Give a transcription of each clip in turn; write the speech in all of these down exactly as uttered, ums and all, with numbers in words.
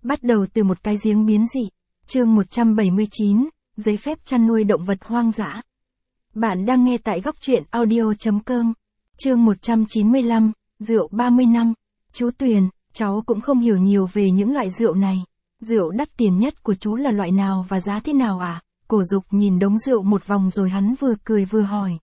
Bắt đầu từ một cái giếng biến dị. Chương một trăm bảy mươi chín, giấy phép chăn nuôi động vật hoang dã. Bạn đang nghe tại góc truyện audio chấm com. Chương một trăm chín mươi lăm, rượu ba mươi năm. Chú Tuyền, cháu cũng không hiểu nhiều về những loại rượu này. Rượu đắt tiền nhất của chú là loại nào và giá thế nào à? Cổ Dục nhìn đống rượu một vòng rồi hắn vừa cười vừa hỏi.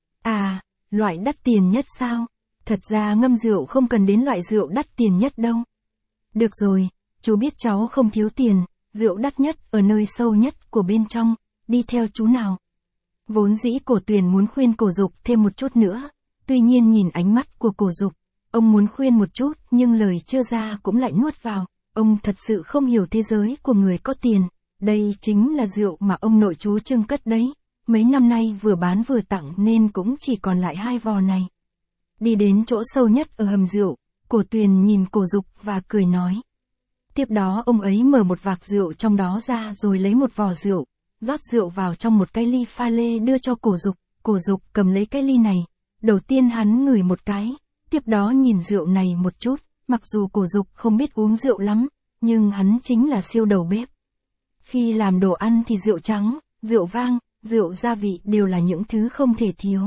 À, loại đắt tiền nhất sao? Thật ra ngâm rượu không cần đến loại rượu đắt tiền nhất đâu. Được rồi, chú biết cháu không thiếu tiền, rượu đắt nhất ở nơi sâu nhất của bên trong, đi theo chú nào. Vốn dĩ Cổ Tuyền muốn khuyên Cổ Dục thêm một chút nữa, tuy nhiên nhìn ánh mắt của Cổ Dục, ông muốn khuyên một chút nhưng lời chưa ra cũng lại nuốt vào, ông thật sự không hiểu thế giới của người có tiền, đây chính là rượu mà ông nội chú trưng cất đấy, mấy năm nay vừa bán vừa tặng nên cũng chỉ còn lại hai vò này. Đi đến chỗ sâu nhất ở hầm rượu, Cổ Tuyền nhìn Cổ Dục và cười nói. Tiếp đó ông ấy mở một vạc rượu trong đó ra rồi lấy một vò rượu, rót rượu vào trong một cái ly pha lê đưa cho Cổ Dục. Cổ Dục cầm lấy cái ly này, đầu tiên hắn ngửi một cái, tiếp đó nhìn rượu này một chút, mặc dù Cổ Dục không biết uống rượu lắm, nhưng hắn chính là siêu đầu bếp. Khi làm đồ ăn thì rượu trắng, rượu vang, rượu gia vị đều là những thứ không thể thiếu.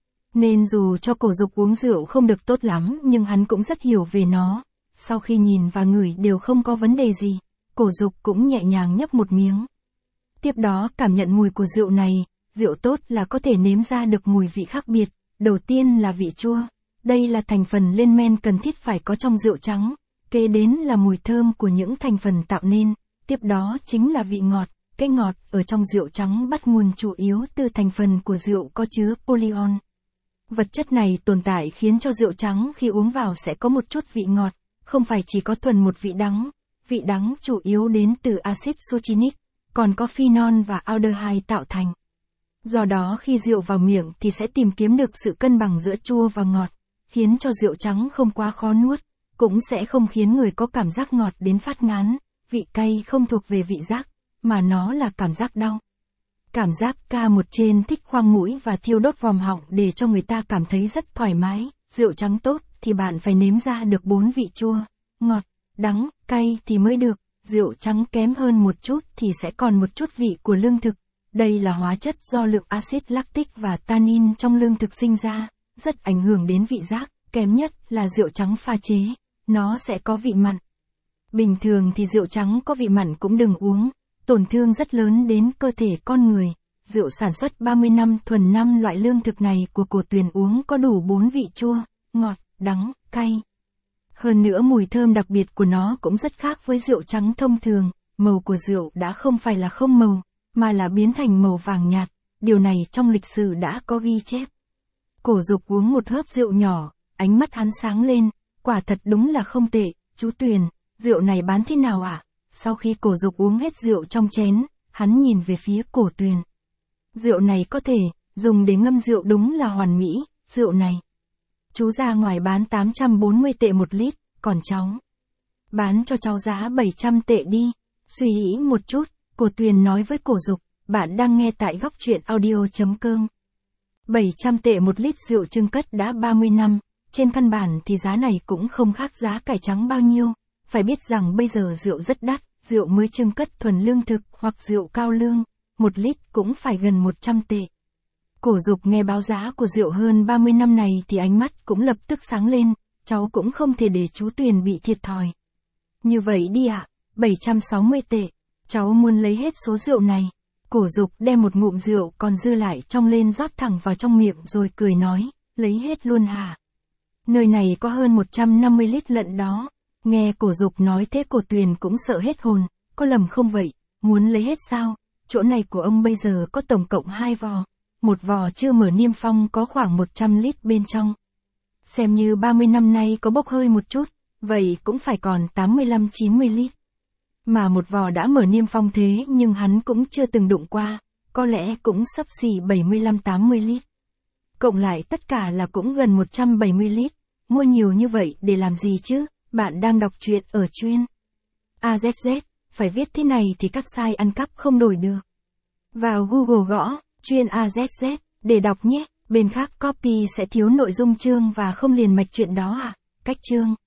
Nên dù cho Cổ Dục uống rượu không được tốt lắm nhưng hắn cũng rất hiểu về nó. Sau khi nhìn và ngửi đều không có vấn đề gì, Cổ Dục cũng nhẹ nhàng nhấp một miếng. Tiếp đó cảm nhận mùi của rượu này, rượu tốt là có thể nếm ra được mùi vị khác biệt. Đầu tiên là vị chua, đây là thành phần lên men cần thiết phải có trong rượu trắng. Kế đến là mùi thơm của những thành phần tạo nên, tiếp đó chính là vị ngọt. Cái ngọt ở trong rượu trắng bắt nguồn chủ yếu từ thành phần của rượu có chứa polyol. Vật chất này tồn tại khiến cho rượu trắng khi uống vào sẽ có một chút vị ngọt, không phải chỉ có thuần một vị đắng. Vị đắng chủ yếu đến từ axit succinic, còn có phenol và aldehyde tạo thành. Do đó khi rượu vào miệng thì sẽ tìm kiếm được sự cân bằng giữa chua và ngọt, khiến cho rượu trắng không quá khó nuốt, cũng sẽ không khiến người có cảm giác ngọt đến phát ngán. Vị cay không thuộc về vị giác, mà nó là cảm giác đau. Cảm giác ca một trên thích khoang mũi và thiêu đốt vòm họng để cho người ta cảm thấy rất thoải mái. Rượu trắng tốt thì bạn phải nếm ra được bốn vị chua, ngọt, đắng, cay thì mới được. Rượu trắng kém hơn một chút thì sẽ còn một chút vị của lương thực. Đây là hóa chất do lượng axit lactic và tannin trong lương thực sinh ra, rất ảnh hưởng đến vị giác. Kém nhất là rượu trắng pha chế, nó sẽ có vị mặn. Bình thường thì rượu trắng có vị mặn cũng đừng uống, tổn thương rất lớn đến cơ thể con người. Rượu sản xuất ba mươi năm thuần năm loại lương thực này của Cổ Tuyền uống có đủ bốn vị chua, ngọt, đắng, cay. Hơn nữa mùi thơm đặc biệt của nó cũng rất khác với rượu trắng thông thường, màu của rượu đã không phải là không màu, mà là biến thành màu vàng nhạt, điều này trong lịch sử đã có ghi chép. Cổ Dục uống một hớp rượu nhỏ, ánh mắt hắn sáng lên, quả thật đúng là không tệ. Chú Tuyền, rượu này bán thế nào ạ? À? Sau khi Cổ Dục uống hết rượu trong chén, hắn nhìn về phía Cổ Tuyền. Rượu này có thể dùng để ngâm rượu đúng là hoàn mỹ. Rượu này chú ra ngoài bán tám trăm bốn mươi tệ một lít, còn cháu bán cho cháu giá bảy trăm tệ đi. Suy nghĩ một chút, Cổ Tuyền nói với Cổ Dục, bạn đang nghe tại góc truyện audio chấm com. bảy trăm tệ một lít rượu trưng cất đã ba mươi năm, trên căn bản thì giá này cũng không khác giá cải trắng bao nhiêu. Phải biết rằng bây giờ rượu rất đắt, rượu mới trưng cất thuần lương thực hoặc rượu cao lương, một lít cũng phải gần một trăm tệ. Cổ Dục nghe báo giá của rượu hơn ba mươi năm này thì ánh mắt cũng lập tức sáng lên, cháu cũng không thể để chú Tuyền bị thiệt thòi. Như vậy đi ạ, à, bảy trăm sáu mươi tệ, cháu muốn lấy hết số rượu này. Cổ Dục đem một ngụm rượu còn dư lại trong lên rót thẳng vào trong miệng rồi cười nói, lấy hết luôn hả? Nơi này có hơn một trăm năm mươi lít lận đó. Nghe Cổ Dục nói thế Cổ Tuyền cũng sợ hết hồn, có lầm không vậy, muốn lấy hết sao? Chỗ này của ông bây giờ có tổng cộng hai vò, một vò chưa mở niêm phong có khoảng một trăm lít bên trong. Xem như ba mươi năm nay có bốc hơi một chút, vậy cũng phải còn tám mươi lăm chín mươi lít. Mà một vò đã mở niêm phong thế nhưng hắn cũng chưa từng đụng qua, có lẽ cũng xấp xỉ bảy mươi lăm tám mươi lít. Cộng lại tất cả là cũng gần một trăm bảy mươi lít, mua nhiều như vậy để làm gì chứ? Bạn đang đọc truyện ở chuyên a zét zét, phải viết thế này thì các site ăn cắp không đổi được. Vào Google gõ, chuyên a zét zét, để đọc nhé, bên khác copy sẽ thiếu nội dung chương và không liền mạch chuyện đó à. Cách chương